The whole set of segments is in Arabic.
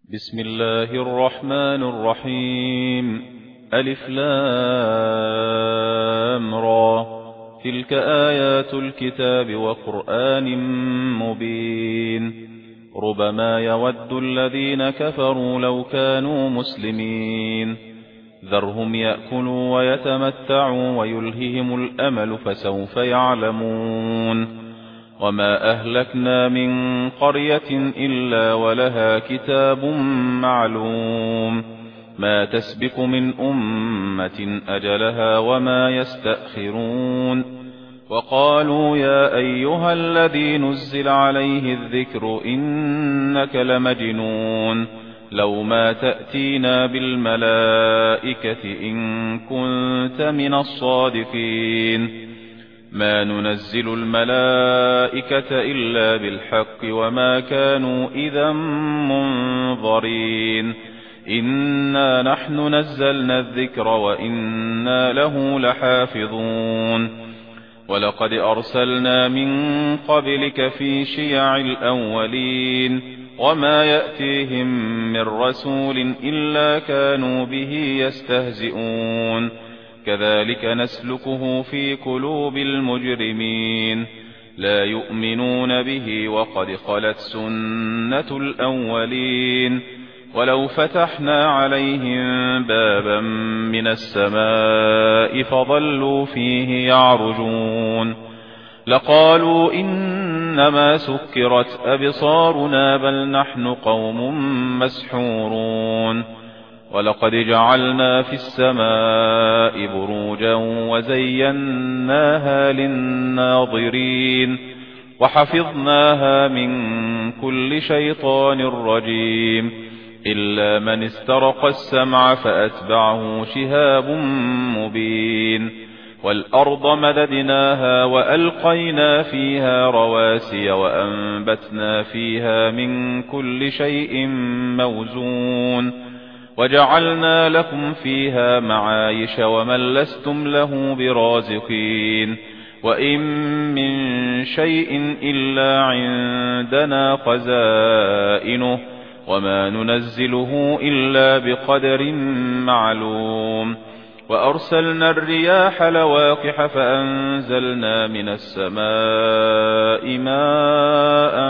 بسم الله الرحمن الرحيم. ألف لام را. تلك آيات الكتاب وقرآن مبين. ربما يود الذين كفروا لو كانوا مسلمين. ذرهم يأكلوا ويتمتعوا ويلههم الأمل فسوف يعلمون. وما أهلكنا من قرية إلا ولها كتاب معلوم. ما تسبق من أمة أجلها وما يستأخرون. وقالوا يا أيها الذي نزل عليه الذكر إنك لمجنون. لو ما تأتينا بالملائكة إن كنت من الصادقين. ما ننزل الملائكة إلا بالحق وما كانوا إذا منظرين. إنا نحن نزلنا الذكر وإنا له لحافظون. ولقد أرسلنا من قبلك في شيع الأولين وما يأتيهم من رسول إلا كانوا به يستهزئون. كذلك نسلكه في قلوب المجرمين. لا يؤمنون به وقد خلت سنة الأولين. ولو فتحنا عليهم بابا من السماء فظلوا فيه يعرجون لقالوا إنما سكرت أبصارنا بل نحن قوم مسحورون. ولقد جعلنا في السماء بروجا وزيناها للناظرين وحفظناها من كل شيطان رجيم إلا من استرق السمع فأتبعه شهاب مبين. والأرض مددناها وألقينا فيها رواسي وأنبتنا فيها من كل شيء موزون وجعلنا لكم فيها معايش ومن لستم له برازقين. وإن من شيء إلا عندنا خزائنه وما ننزله إلا بقدر معلوم. وأرسلنا الرياح لواقح فأنزلنا من السماء ماء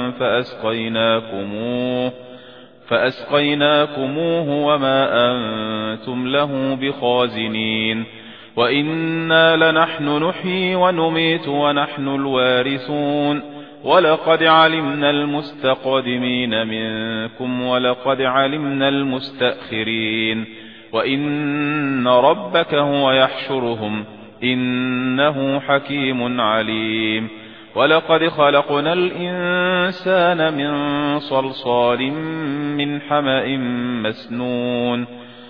فأسقيناكموه وما أنتم له بخازنين. وإنا لنحن نحيي ونميت ونحن الوارثون. ولقد علمنا المستقدمين منكم ولقد علمنا المستأخرين. وإن ربك هو يحشرهم إنه حكيم عليم. ولقد خلقنا الإنسان من صلصال من حمأ مسنون.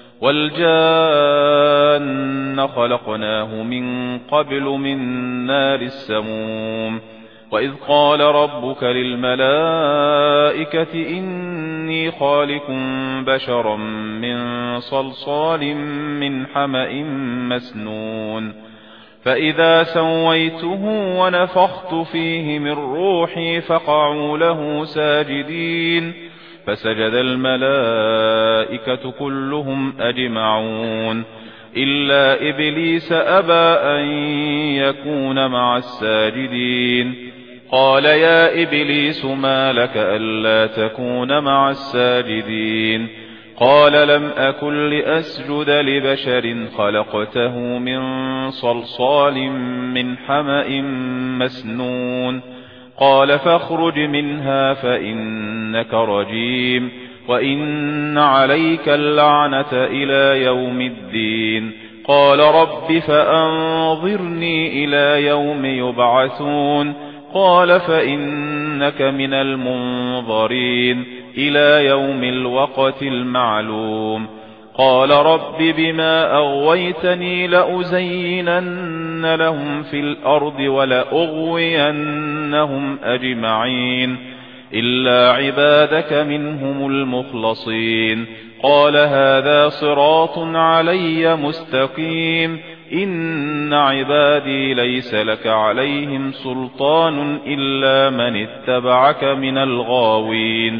والجان خلقناه من قبل من نار السموم. وإذ قال ربك للملائكة إني خالق بشرا من صلصال من حمأ مسنون. فإذا سويته ونفخت فيه من روحي فقعوا له ساجدين. فسجد الملائكة كلهم أجمعون إلا إبليس أبى أن يكون مع الساجدين. قال يا إبليس ما لك ألا تكون مع الساجدين؟ قال لم أكن لأسجد لبشر خلقته من صلصال من حمأ مسنون. قال فاخرج منها فإنك رجيم وإن عليك اللعنة إلى يوم الدين. قال رب فأنظرني إلى يوم يبعثون. قال فإنك من المنظرين إلى يوم الوقت المعلوم. قال رب بما أغويتني لأزينن لهم في الأرض ولأغوينهم أجمعين إلا عبادك منهم المخلصين. قال هذا صراط علي مستقيم. إن عبادي ليس لك عليهم سلطان إلا من اتبعك من الغاوين.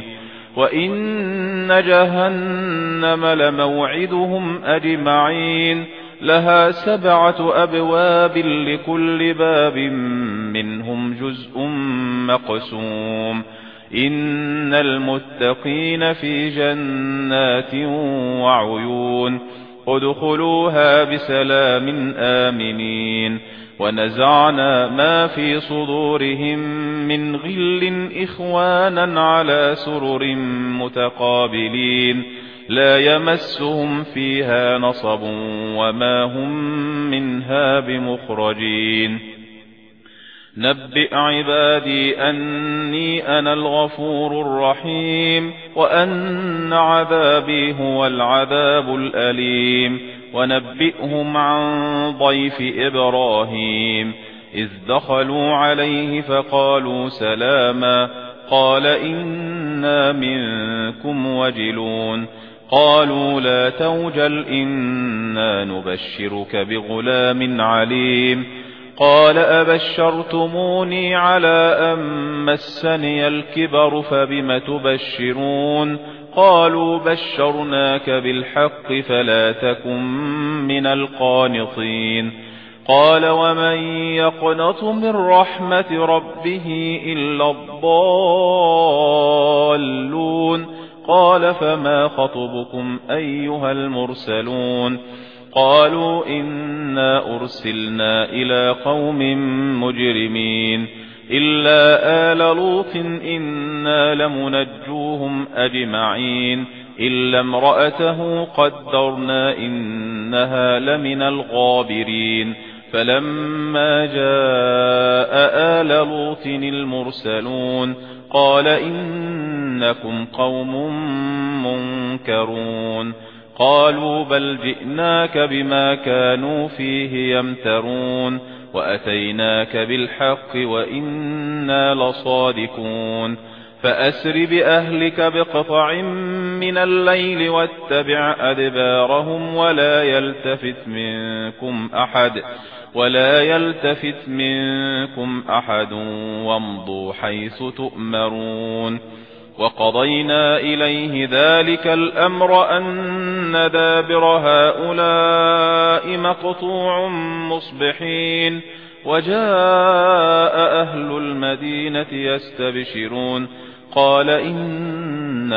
وإن جهنم لموعدهم أجمعين لها 7 أبواب لكل باب منهم جزء مقسوم إن المتقين في جنات وعيون ادخلوها بسلام آمنين ونزعنا ما في صدورهم من غل إخوانا على سرر متقابلين لا يمسهم فيها نصب وما هم منها بمخرجين نبئ عبادي أني أنا الغفور الرحيم وأن عذابي هو العذاب الأليم ونبئهم عن ضيف إبراهيم إذ دخلوا عليه فقالوا سلاما قال إنا منكم وجلون قالوا لا توجل إنا نبشرك بغلام عليم قال أبشرتموني على أن مسني الكبر فبم تبشرون قالوا بشرناك بالحق فلا تكن من القانطين قال ومن يقنط من رحمة ربه إلا الضالون قال فما خطبكم أيها المرسلون قالوا إنا أرسلنا إلى قوم مجرمين إلا آل لوط إنا لمنجوهم أجمعين إلا امرأته قدرنا إنها لمن الغابرين فلما جاء آل لوط المرسلون قال إنكم قوم منكرون قالوا بل جئناك بما كانوا فيه يمترون وأتيناك بالحق وإنا لصادقون فأسر بأهلك بقطع من الليل واتبع أدبارهم ولا يلتفت منكم أحد وامضوا حيث تؤمرون وقضينا إليه ذلك الأمر أن دابر هؤلاء مقطوع مصبحين وجاء أهل المدينة يستبشرون قال إن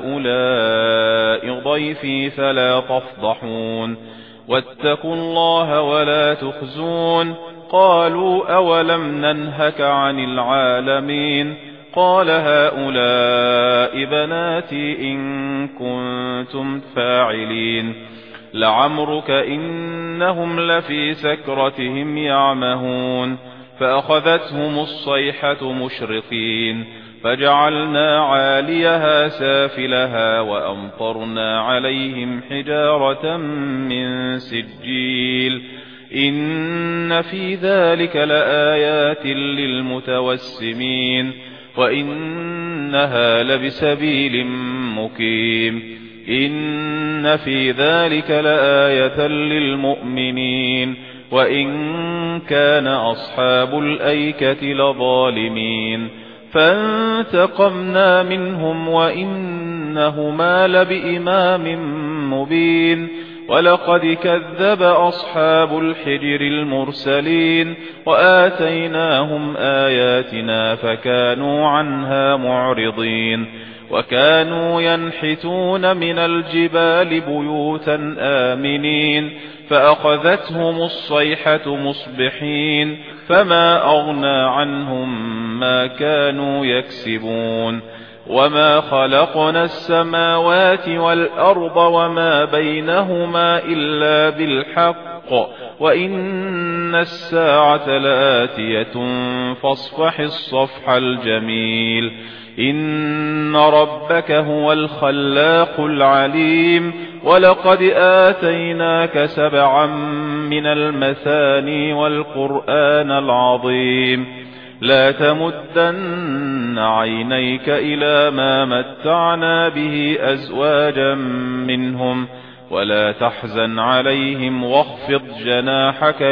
هؤلاء ضيفي فلا تفضحون واتقوا الله ولا تخزون قالوا أولم ننهك عن العالمين قال هؤلاء بناتي إن كنتم فاعلين لعمرك إنهم لفي سكرتهم يعمهون فأخذتهم الصيحة مشرقين فجعلنا عاليها سافلها وأمطرنا عليهم حجارة من سجيل إن في ذلك لآيات للمتوسمين وإنها لبسبيل مقيم إن في ذلك لآية للمؤمنين وإن كان أصحاب الأيكة لظالمين فانتقمنا منهم وإنهما لبإمام مبين ولقد كذب أصحاب الحجر المرسلين وآتيناهم آياتنا فكانوا عنها معرضين وكانوا ينحتون من الجبال بيوتا آمنين فأخذتهم الصيحة مصبحين فما أغنى عنهم ما كانوا يكسبون وما خلقنا السماوات والأرض وما بينهما إلا بالحق وإن الساعة لآتية فاصفح الصفح الجميل إن ربك هو الخلاق العليم ولقد آتيناك 7 من المثاني والقرآن العظيم لا تمدن عينيك إلى ما متعنا به أزواجا منهم ولا تحزن عليهم واخفض جناحك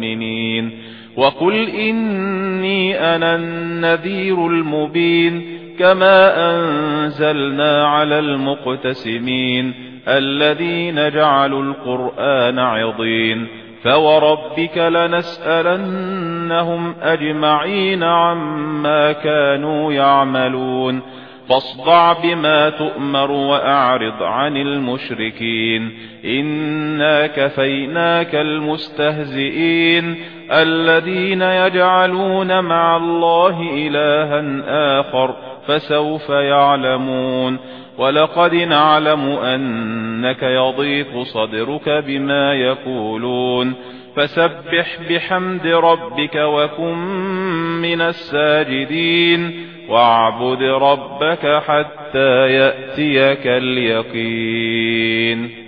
للمؤمنين وقل إني أنا النذير المبين كما أنزلنا على المقتسمين الذين جعلوا القرآن عضين فوربك لنسألنهم أجمعين عما كانوا يعملون فاصدع بما تؤمر وأعرض عن المشركين إنا كفيناك المستهزئين الذين يجعلون مع الله إلها آخر فسوف يعلمون ولقد نعلم أنك يضيق صدرك بما يقولون فسبح بحمد ربك وكن من الساجدين واعبد ربك حتى يأتيك اليقين.